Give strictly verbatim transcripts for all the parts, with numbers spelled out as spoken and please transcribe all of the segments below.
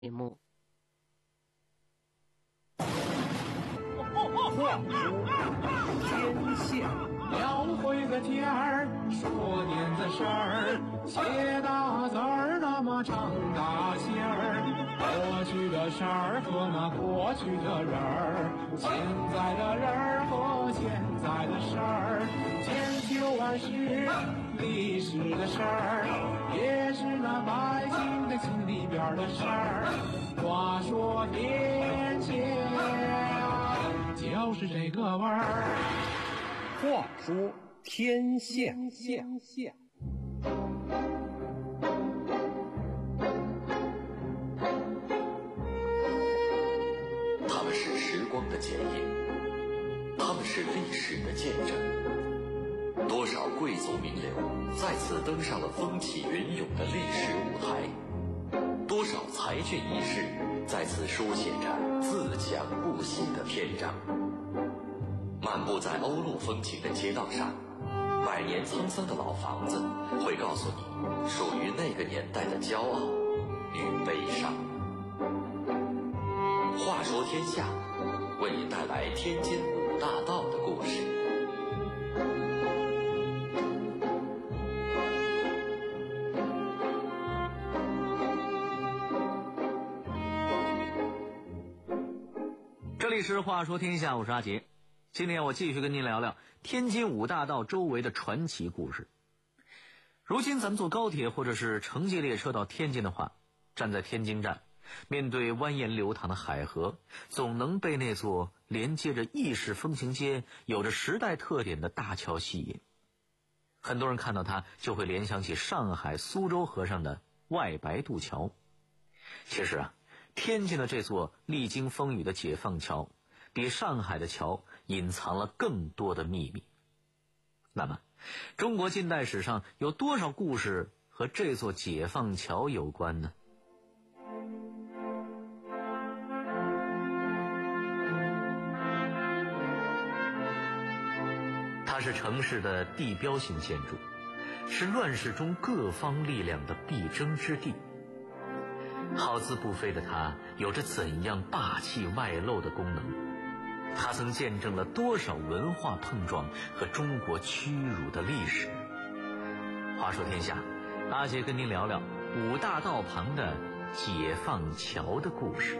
题目。 话说天下描绘个天儿，说点子事儿，写大字儿，那么长大心儿。过去的事儿和那过去的人儿，现在的人儿和现在的事儿，千秋万世历史的事儿，也是那百姓的心里边的事儿。话说天下，就是这个味儿。 话说天下， 天下。 他们是时光的检验，他们是历史的见证。多少贵族名流再次登上了风起云涌的历史舞台，多少才俊逸士再次书写着自强不息的篇章。漫步在欧陆风情的街道上，百年沧桑的老房子会告诉你属于那个年代的骄傲与悲伤。话说天下，为你带来天津五大道的故事。 这里是话说天下，我是阿杰。今天我继续跟您聊聊天津五大道周围的传奇故事。如今咱们坐高铁或者是城际列车到天津的话，站在天津站，面对蜿蜒流淌的海河，总能被那座连接着意式风情街、有着时代特点的大桥吸引。很多人看到它就会联想起上海苏州河上的外白渡桥。其实啊，天津的这座历经风雨的解放桥，比上海的桥隐藏了更多的秘密。那么，中国近代史上有多少故事和这座解放桥有关呢？它是城市的地标性建筑，是乱世中各方力量的必争之地。好自不飞的它，有着怎样霸气外露的功能？它曾见证了多少文化碰撞和中国屈辱的历史？话说天下，阿杰跟您聊聊五大道旁的解放桥的故事。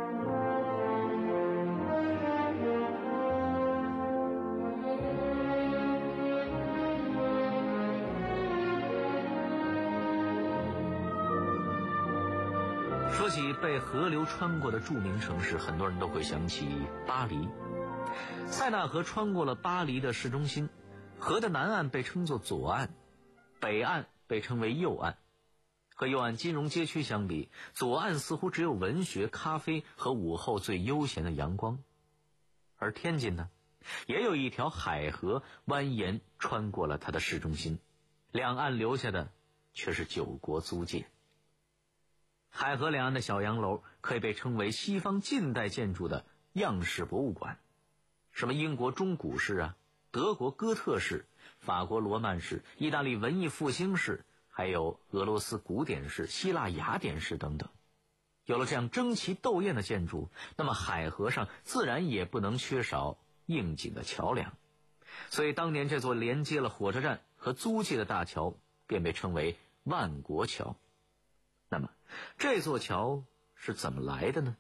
说起被河流穿过的著名城市，很多人都会想起巴黎。塞纳河穿过了巴黎的市中心，河的南岸被称作左岸，北岸被称为右岸。和右岸金融街区相比，左岸似乎只有文学、咖啡和午后最悠闲的阳光。而天津呢，也有一条海河蜿蜒穿过了它的市中心，两岸留下的却是九国租界。海河两岸的小洋楼可以被称为西方近代建筑的样式博物馆，什么英国中古式啊，德国哥特式，法国罗曼式，意大利文艺复兴式，还有俄罗斯古典式、希腊雅典式等等。有了这样争奇斗艳的建筑，那么海河上自然也不能缺少应景的桥梁。所以当年这座连接了火车站和租界的大桥便被称为万国桥。那么这座桥是怎么来的呢？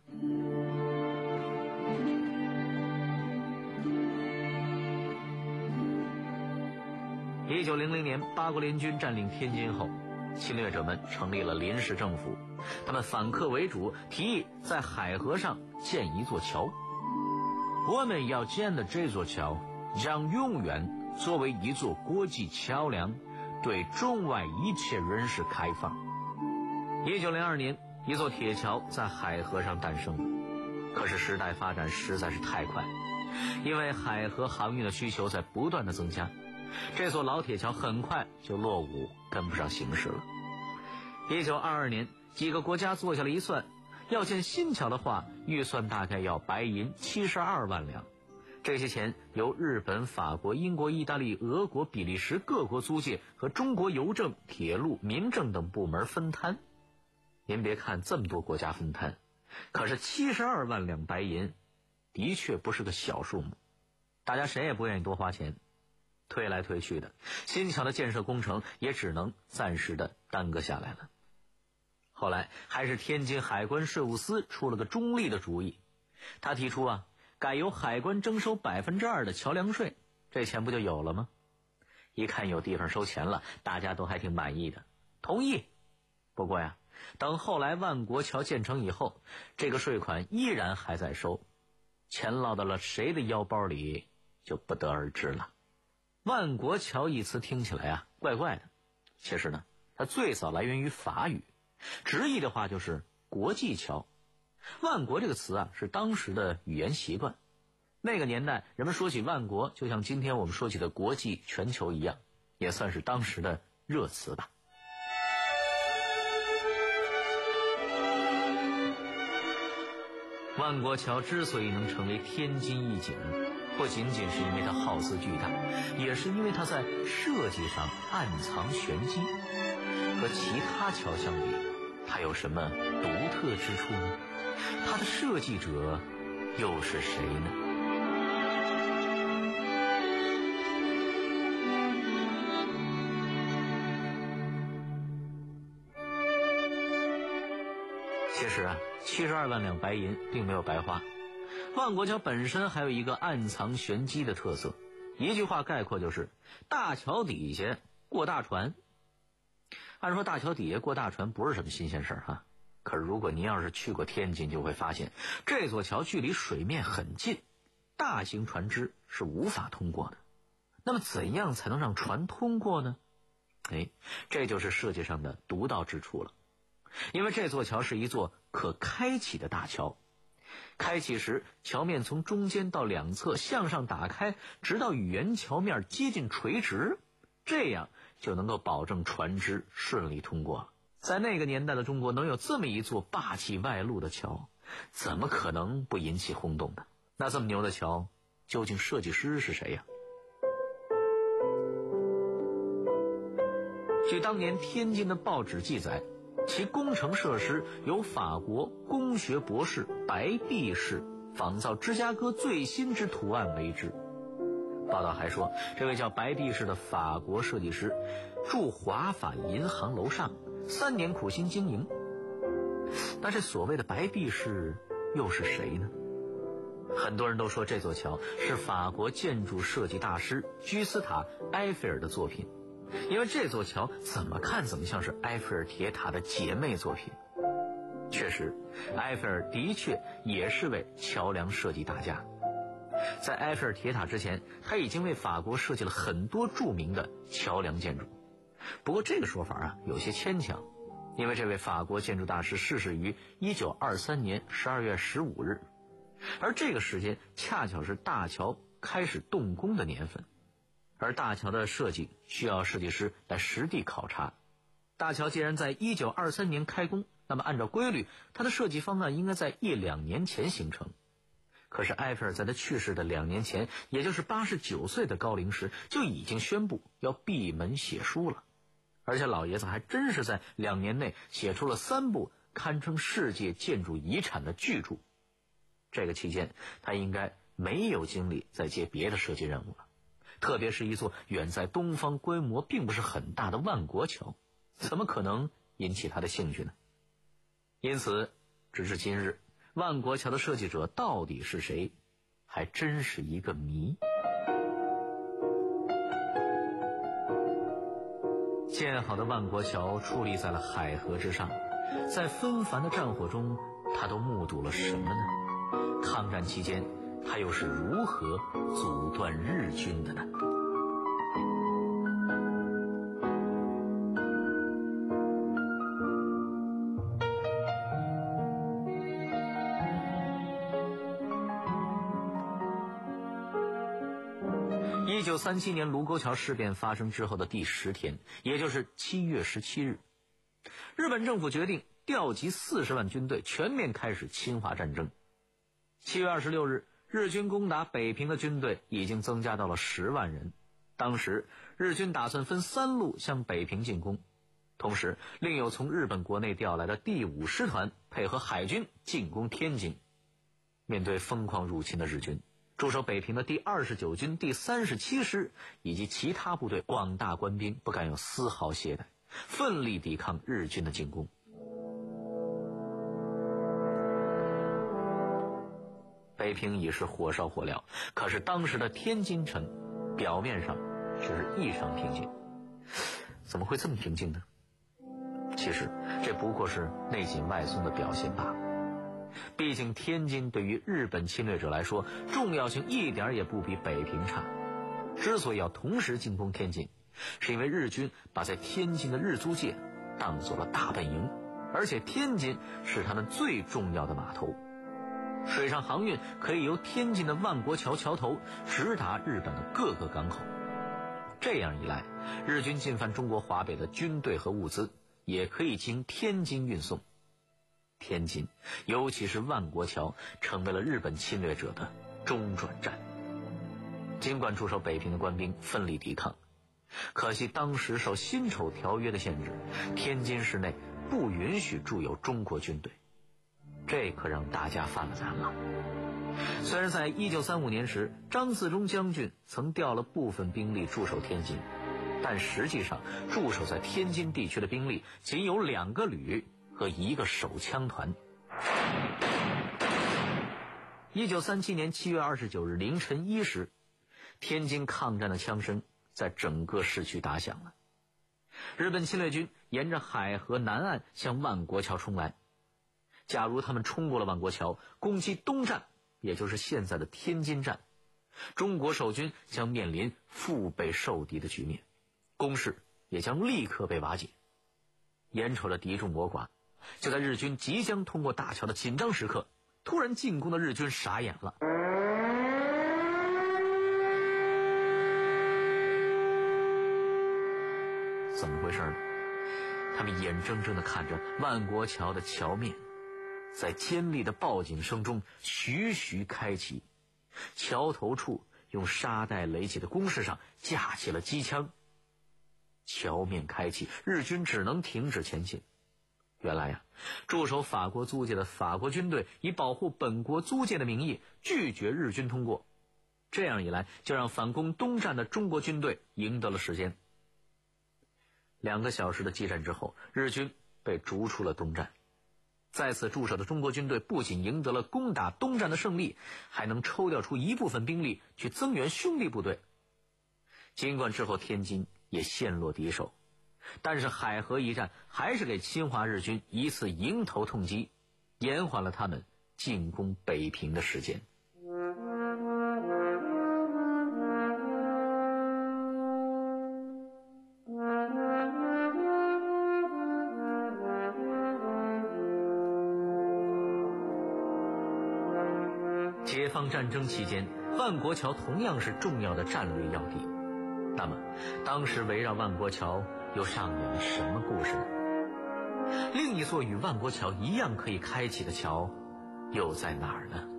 一九零零年，八国联军占领天津后，侵略者们成立了临时政府，他们反客为主，提议在海河上建一座桥。我们要建的这座桥将永远作为一座国际桥梁，对中外一切人士开放。一九零二年，一座铁桥在海河上诞生了。可是时代发展实在是太快，因为海河航运的需求在不断的增加，这座老铁桥很快就落伍，跟不上形势了。一九二二年，几个国家坐下了一算，要建新桥的话，预算大概要白银七十二万两。这些钱由日本、法国、英国、意大利、俄国、比利时各国租界和中国邮政、铁路、民政等部门分摊。 您别看这么多国家分摊，可是七十二万两白银的确不是个小数目，大家谁也不愿意多花钱，推来推去的，新桥的建设工程也只能暂时的耽搁下来了。后来还是天津海关税务司出了个中立的主意，他提出啊，改由海关征收百分之二的桥梁税，这钱不就有了吗？一看有地方收钱了，大家都还挺满意的，同意。不过呀，等后来万国桥建成以后，这个税款依然还在收，钱落到了谁的腰包里就不得而知了。万国桥一词听起来啊怪怪的，其实呢它最早来源于法语，直译的话就是国际桥。万国这个词啊是当时的语言习惯，那个年代人们说起万国就像今天我们说起的国际全球一样，也算是当时的热词吧。万国桥之所以能成为天津一景，不仅仅是因为它耗资巨大，也是因为它在设计上暗藏玄机。和其他桥相比，它有什么独特之处呢？它的设计者又是谁呢？其实啊，七十二万两白银并没有白花。万国桥本身还有一个暗藏玄机的特色，一句话概括就是大桥底下过大船。按说大桥底下过大船不是什么新鲜事儿哈，可是如果您要是去过天津，就会发现这座桥距离水面很近，大型船只是无法通过的。那么怎样才能让船通过呢？哎，这就是设计上的独到之处了。因为这座桥是一座可开启的大桥，开启时桥面从中间到两侧向上打开，直到与原桥面接近垂直，这样就能够保证船只顺利通过了。在那个年代的中国，能有这么一座霸气外露的桥，怎么可能不引起轰动呢？那这么牛的桥，究竟设计师是谁呀？据当年天津的报纸记载，其工程设施由法国工学博士白璧士仿造芝加哥最新之图案为之。报道还说，这位叫白璧士的法国设计师住华法银行楼上，三年苦心经营。那这所谓的白璧士又是谁呢？很多人都说这座桥是法国建筑设计大师居斯塔埃菲尔的作品，因为这座桥怎么看怎么像是埃菲尔铁塔的姐妹作品。确实，埃菲尔的确也是位桥梁设计大家。在埃菲尔铁塔之前，他已经为法国设计了很多著名的桥梁建筑。不过这个说法啊有些牵强，因为这位法国建筑大师逝世于一九二三年十二月十五日，而这个时间恰巧是大桥开始动工的年份。而大桥的设计需要设计师来实地考察。大桥既然在一九二三年开工，那么按照规律，它的设计方案应该在一两年前形成。可是埃菲尔在他去世的两年前，也就是八十九岁的高龄时，就已经宣布要闭门写书了。而且老爷子还真是在两年内写出了三部堪称世界建筑遗产的巨著。这个期间，他应该没有精力再接别的设计任务了。特别是一座远在东方、规模并不是很大的万国桥，怎么可能引起他的兴趣呢？因此，直至今日，万国桥的设计者到底是谁，还真是一个谜。建好的万国桥矗立在了海河之上，在纷繁的战火中，他都目睹了什么呢？抗战期间，他又是如何阻断日军的呢？一九三七年卢沟桥事变发生之后的第十天，也就是七月十七日，日本政府决定调集四十万军队，全面开始侵华战争。七月二十六日，日军攻打北平的军队已经增加到了十万人。当时日军打算分三路向北平进攻， 同时另有从日本国内调来的第五师团配合海军进攻天津。面对疯狂入侵的日军，驻守北平的第二十九军第三十七师以及其他部队广大官兵不敢有丝毫懈怠，奋力抵抗日军的进攻。北平已是火烧火燎，可是当时的天津城表面上却是异常平静。怎么会这么平静呢？其实这不过是内紧外松的表现罢了。毕竟天津对于日本侵略者来说重要性一点也不比北平差。之所以要同时进攻天津，是因为日军把在天津的日租界当作了大本营，而且天津是他们最重要的码头，水上航运可以由天津的万国桥桥头直达日本的各个港口。这样一来，日军进犯中国华北的军队和物资也可以经天津运送。天津，尤其是万国桥，成为了日本侵略者的中转站。尽管驻守北平的官兵奋力抵抗，可惜当时受辛丑条约的限制，天津市内不允许驻有中国军队，这可让大家犯了难了。虽然在一九三五年时，张自忠将军曾调了部分兵力驻守天津，但实际上驻守在天津地区的兵力仅有两个旅和一个手枪团。一九三七年七月二十九日凌晨一时，天津抗战的枪声在整个市区打响了。日本侵略军沿着海河南岸向万国桥冲来。假如他们冲过了万国桥，攻击东站，也就是现在的天津站，中国守军将面临腹背受敌的局面，攻势也将立刻被瓦解。眼瞅着敌众我寡，就在日军即将通过大桥的紧张时刻，突然进攻的日军傻眼了。怎么回事呢？他们眼睁睁地看着万国桥的桥面在尖利的报警声中徐徐开启，桥头处用沙袋垒起的工事上架起了机枪。桥面开启，日军只能停止前进。原来呀、啊，驻守法国租界的法国军队以保护本国租界的名义拒绝日军通过，这样一来就让反攻东站的中国军队赢得了时间。两个小时的激战之后，日军被逐出了东站。在此驻守的中国军队不仅赢得了攻打东站的胜利，还能抽调出一部分兵力去增援兄弟部队。尽管之后天津也陷落敌手，但是海河一战还是给侵华日军一次迎头痛击，延缓了他们进攻北平的时间。解放战争期间，万国桥同样是重要的战略要地。那么当时围绕万国桥又上演了什么故事呢？另一座与万国桥一样可以开启的桥又在哪儿呢？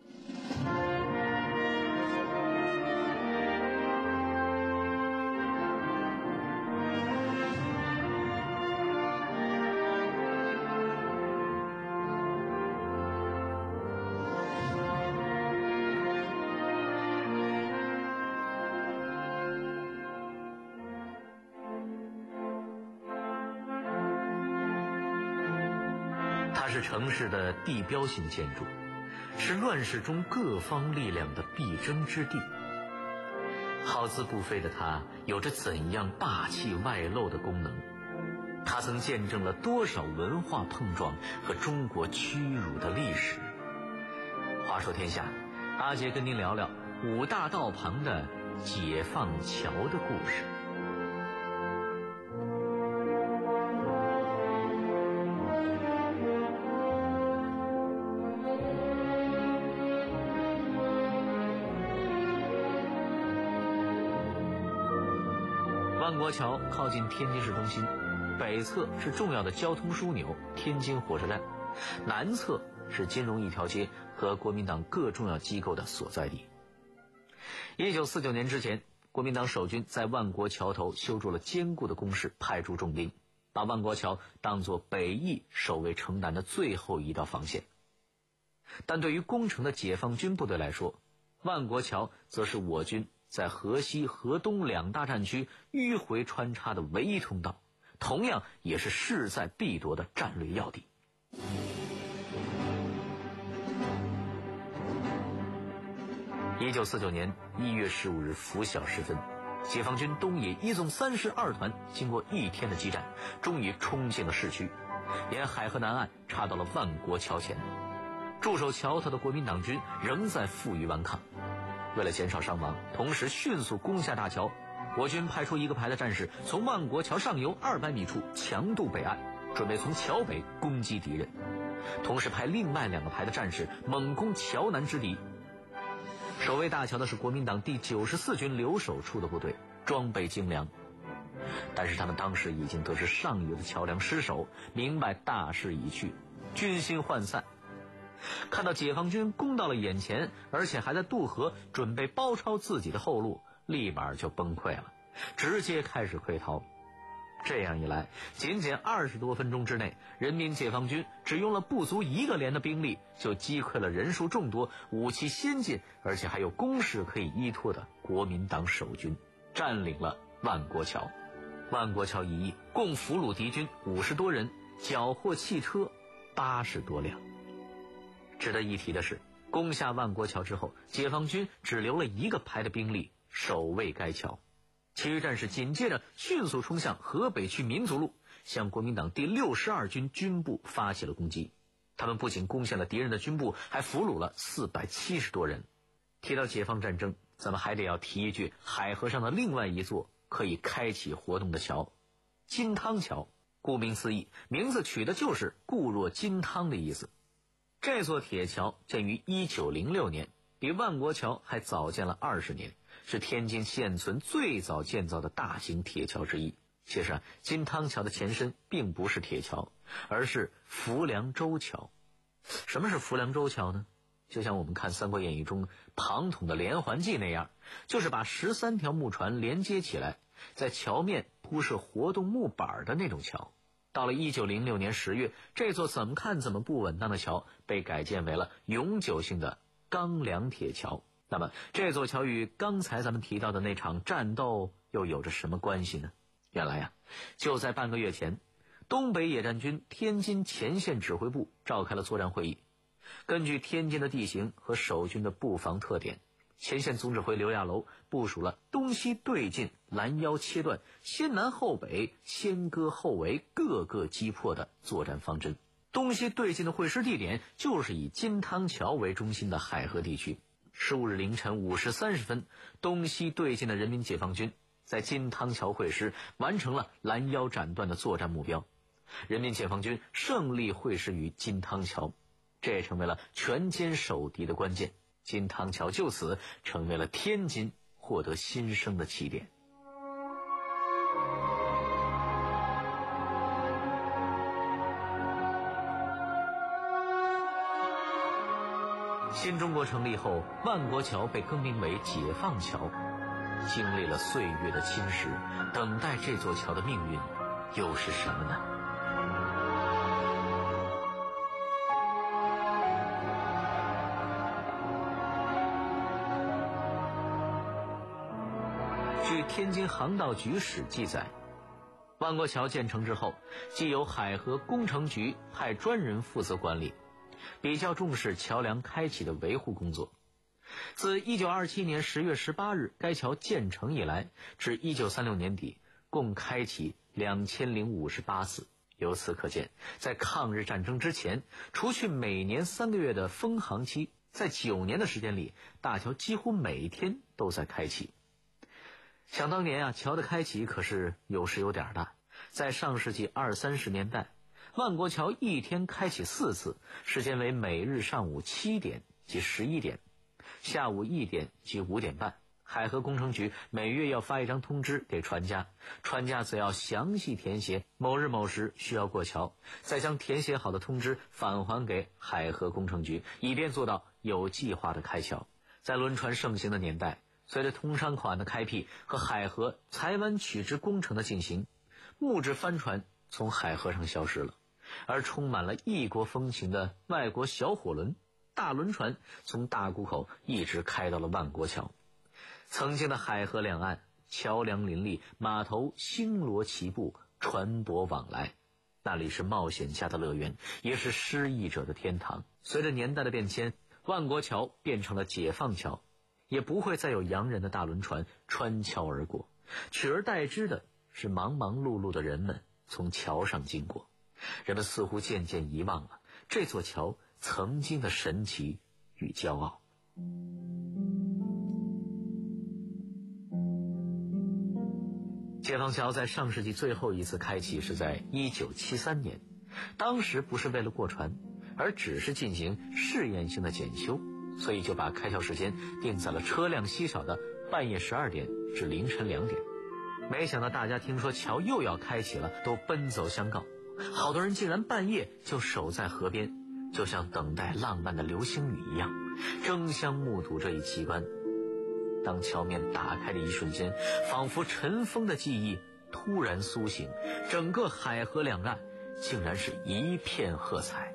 它是城市的地标性建筑，是乱世中各方力量的必争之地。耗资不菲的它有着怎样霸气外露的功能？它曾见证了多少文化碰撞和中国屈辱的历史？话说天下，阿杰跟您聊聊五大道旁的解放桥的故事。万国桥靠近天津市中心，北侧是重要的交通枢纽天津火车站，南侧是金融一条街和国民党各重要机构的所在地。一九四九年之前，国民党守军在万国桥头修筑了坚固的工事，派驻重兵。 把万国桥当作北翼守卫城南的最后一道防线。但对于攻城的解放军部队来说，万国桥则是我军在河西、河东两大战区迂回穿插的唯一通道，同样也是势在必夺的战略要地。一九四九年一月十五日拂晓时分，解放军东野一纵三十二团经过一天的激战，终于冲进了市区，沿海河南岸插到了万国桥前。驻守桥头的国民党军仍在负隅顽抗。为了减少伤亡，同时迅速攻下大桥，我军派出一个排的战士从万国桥上游二百米处强渡北岸，准备从桥北攻击敌人，同时派另外两个排的战士猛攻桥南之敌。守卫大桥的是国民党第九十四军留守处的部队，装备精良，但是他们当时已经得知上游的桥梁失守，明白大势已去，军心涣散。看到解放军攻到了眼前，而且还在渡河准备包抄自己的后路，立马就崩溃了，直接开始溃逃。这样一来，仅仅二十多分钟之内，人民解放军只用了不足一个连的兵力，就击溃了人数众多、武器先进，而且还有工事可以依托的国民党守军，占领了万国桥。万国桥一役共俘虏敌军五十多人，缴获汽车八十多辆。值得一提的是，攻下万国桥之后，解放军只留了一个排的兵力守卫该桥，其余战士紧接着迅速冲向河北区民族路，向国民党第六十二军军部发起了攻击。他们不仅攻下了敌人的军部，还俘虏了四百七十多人。提到解放战争，咱们还得要提一句海河上的另外一座可以开启活动的桥——金汤桥。顾名思义，名字取的就是固若金汤的意思。这座铁桥建于一九零六年，比万国桥还早建了二十年，是天津现存最早建造的大型铁桥之一。其实啊，金汤桥的前身并不是铁桥，而是浮梁洲桥。什么是浮梁洲桥呢？就像我们看《三国演义》中庞统的连环计那样，就是把十三条木船连接起来，在桥面铺设活动木板的那种桥。到了一九零六年十月，这座怎么看怎么不稳当的桥被改建为了永久性的钢梁铁桥。那么这座桥与刚才咱们提到的那场战斗又有着什么关系呢？原来呀、啊，就在半个月前，东北野战军天津前线指挥部召开了作战会议。根据天津的地形和守军的布防特点，前线总指挥刘亚楼部署了东西对进、拦腰切断、先南后北、先割后围各个击破的作战方针。东西对进的会师地点就是以金汤桥为中心的海河地区。十五日凌晨五时三十分，东西对进的人民解放军在金汤桥会师，完成了拦腰斩断的作战目标。人民解放军胜利会师于金汤桥，这也成为了全歼守敌的关键。金汤桥就此成为了天津获得新生的起点。新中国成立后，万国桥被更名为解放桥。经历了岁月的侵蚀，等待这座桥的命运又是什么呢？据天津航道局史记载，万国桥建成之后，即由海河工程局派专人负责管理，比较重视桥梁开启的维护工作。自一九二七年十月十八日该桥建成以来，至一九三六年底，共开启两千零五十八次。由此可见，在抗日战争之前，除去每年三个月的封航期，在九年的时间里，大桥几乎每天都在开启。想当年啊，桥的开启可是有时有点的。在上世纪二三十年代，万国桥一天开启四次，时间为每日上午七点及十一点，下午一点及五点半。海河工程局每月要发一张通知给船家，船家则要详细填写某日某时需要过桥，再将填写好的通知返还给海河工程局，以便做到有计划的开桥。在轮船盛行的年代，随着通商口岸的开辟和海河裁湾取直工程的进行，木质帆船从海河上消失了，而充满了异国风情的外国小火轮、大轮船从大沽口一直开到了万国桥。曾经的海河两岸，桥梁林立，码头星罗棋布，船舶往来，那里是冒险家的乐园，也是失意者的天堂。随着年代的变迁，万国桥变成了解放桥，也不会再有洋人的大轮船穿桥而过，取而代之的是忙忙碌碌的人们从桥上经过。人们似乎渐渐遗忘了这座桥曾经的神奇与骄傲。解放桥在上世纪最后一次开启是在一九七三年，当时不是为了过船，而只是进行试验性的检修，所以就把开桥时间定在了车辆稀少的半夜十二点至凌晨两点。没想到大家听说桥又要开启了，都奔走相告，好多人竟然半夜就守在河边，就像等待浪漫的流星雨一样，争相目睹这一奇观。当桥面打开的一瞬间，仿佛尘封的记忆突然苏醒，整个海河两岸竟然是一片喝彩。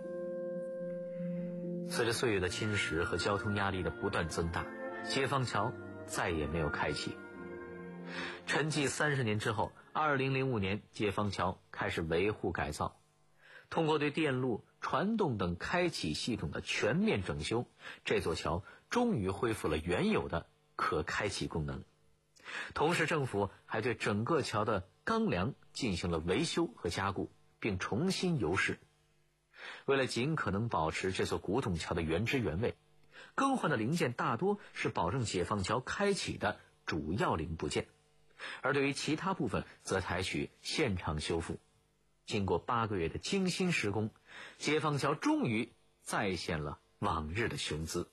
随着岁月的侵蚀和交通压力的不断增大，解放桥再也没有开启。沉寂三十年之后，二零零五年解放桥开始维护改造，通过对电路、传动等开启系统的全面整修，这座桥终于恢复了原有的可开启功能。同时政府还对整个桥的钢梁进行了维修和加固，并重新油饰。为了尽可能保持这座古董桥的原汁原味，更换的零件大多是保证解放桥开启的主要零部件，而对于其他部分则采取现场修复。经过八个月的精心施工，解放桥终于再现了往日的雄姿。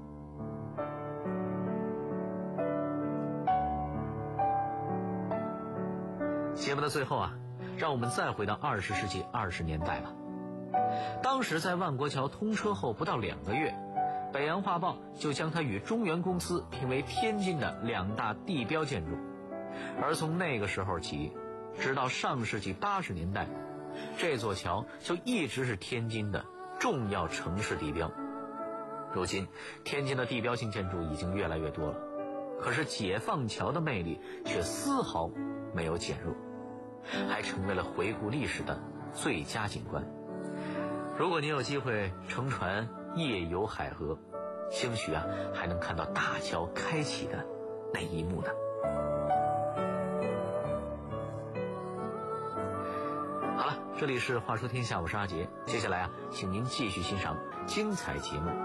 节目的最后啊，让我们再回到二十世纪二十年代吧。当时在万国桥通车后不到两个月，北洋画报就将它与中原公司评为天津的两大地标建筑。而从那个时候起，直到上世纪八十年代，这座桥就一直是天津的重要城市地标。如今天津的地标性建筑已经越来越多了，可是解放桥的魅力却丝毫没有减弱，还成为了回顾历史的最佳景观。如果你有机会乘船夜游海河，兴许啊还能看到大桥开启的那一幕呢。好了，这里是话说天下，我是阿杰，接下来啊请您继续欣赏精彩节目。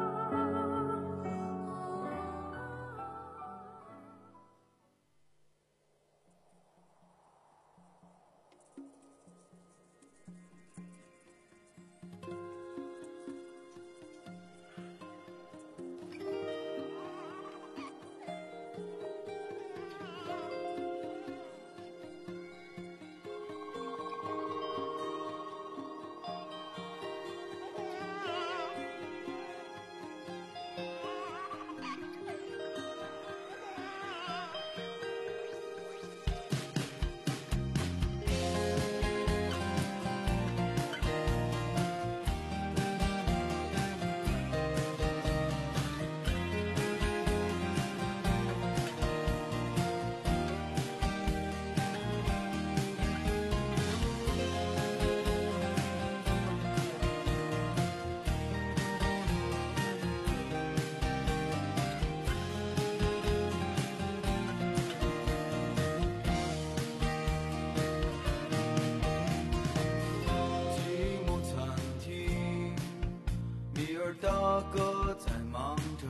大哥在忙着，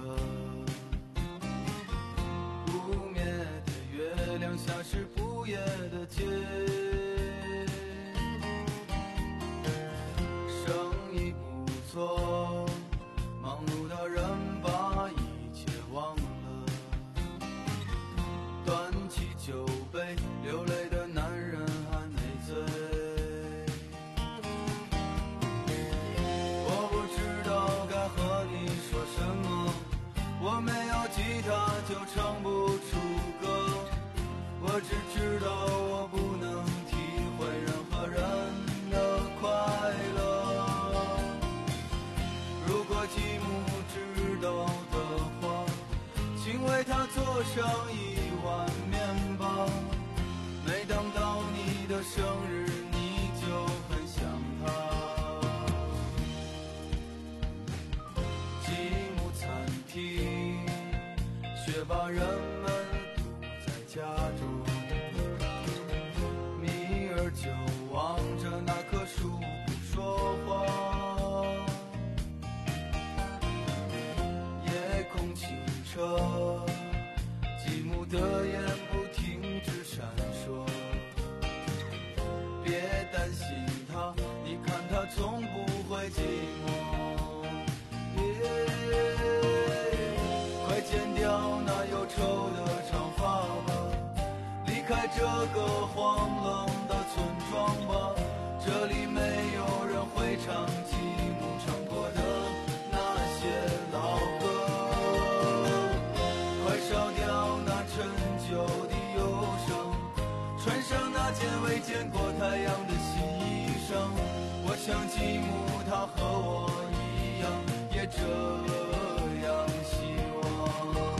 不灭的月亮下是不夜的街，生意不错，忙碌的人把一切忘了，端起酒杯，流泪的男人还没醉。我没有吉他就唱不出歌，我只知道我不能体会任何人目知道的话，请为他做上一碗面包。每当到你的生日，你就很想他。积木餐厅，学霸人们堵在家中，米儿就望着那棵树不说话。夜空清澈，积木的眼不停止闪烁。别担心他，你看他从不会寂寞。快剪掉那忧愁的长发吧，离开这个荒冷的村庄吧，这里没有人会唱积木唱过的那些老歌。快烧掉那陈旧的忧伤，穿上那件未见过太阳的新衣裳。我想积木它和我一样，也这样希望。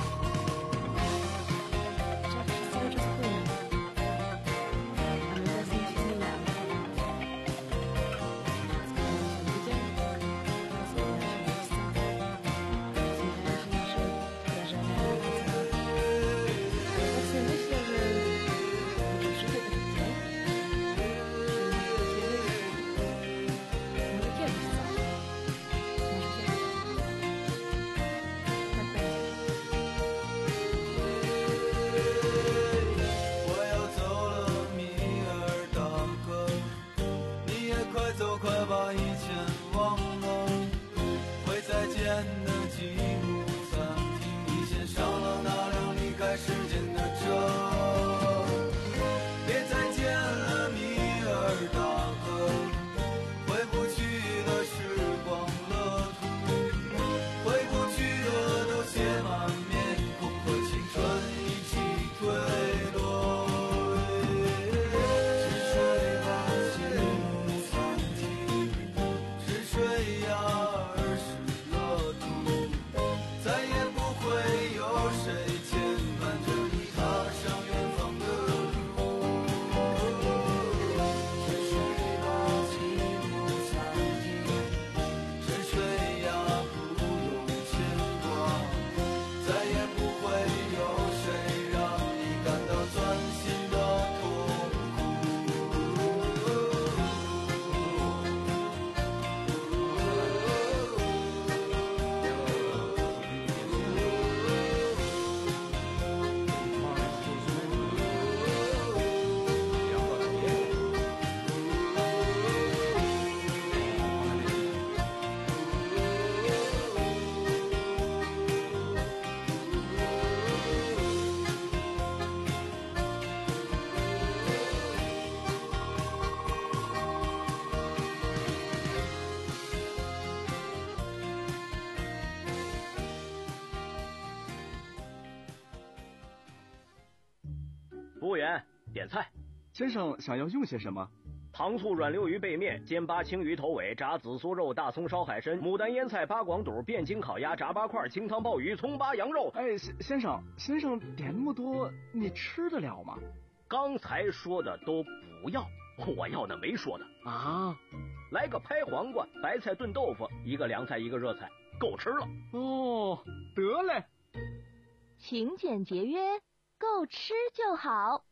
服务员，点菜。 先生想要用些什么？ 糖醋软溜鱼背面、煎巴青鱼头尾、炸紫苏肉、大葱烧海参、牡丹腌菜、八广肚、汴京烤鸭、炸八块、清汤鲍鱼、葱巴羊肉。 哎，先生，先生点那么多，你吃得了吗？ 刚才说的都不要，我要那没说的啊。 来个拍黄瓜、白菜炖豆腐，一个凉菜，一个热菜，够吃了。 哦，得嘞。 勤俭节约，够吃就好。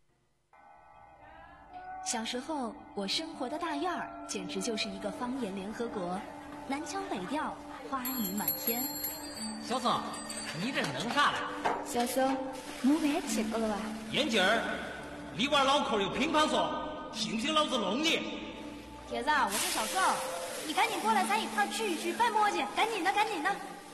小时候，我生活的大院儿简直就是一个方言联合国，南腔北调，花语满天。 小宋，你这弄啥嘞？ 小宋，没饭吃过了吧？ 眼镜儿，你玩脑壳有乒乓说，信不信老子弄你？ 铁子，我是小宋，你赶紧过来，咱一块儿聚一聚，办磨叽，赶紧的，赶紧的。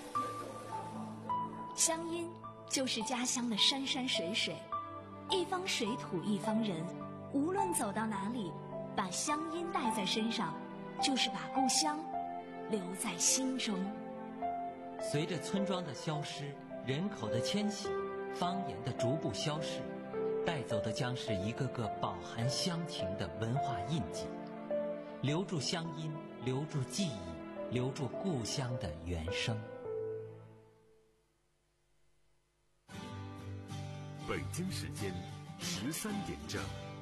乡音就是家乡的山山水水，一方水土一方人。无论走到哪里，把乡音带在身上，就是把故乡留在心中。 随着村庄的消失，人口的迁徙，方言的逐步消逝，带走的将是一个个饱含乡情的文化印记。留住乡音，留住记忆，留住故乡的原声。 北京时间十三点整。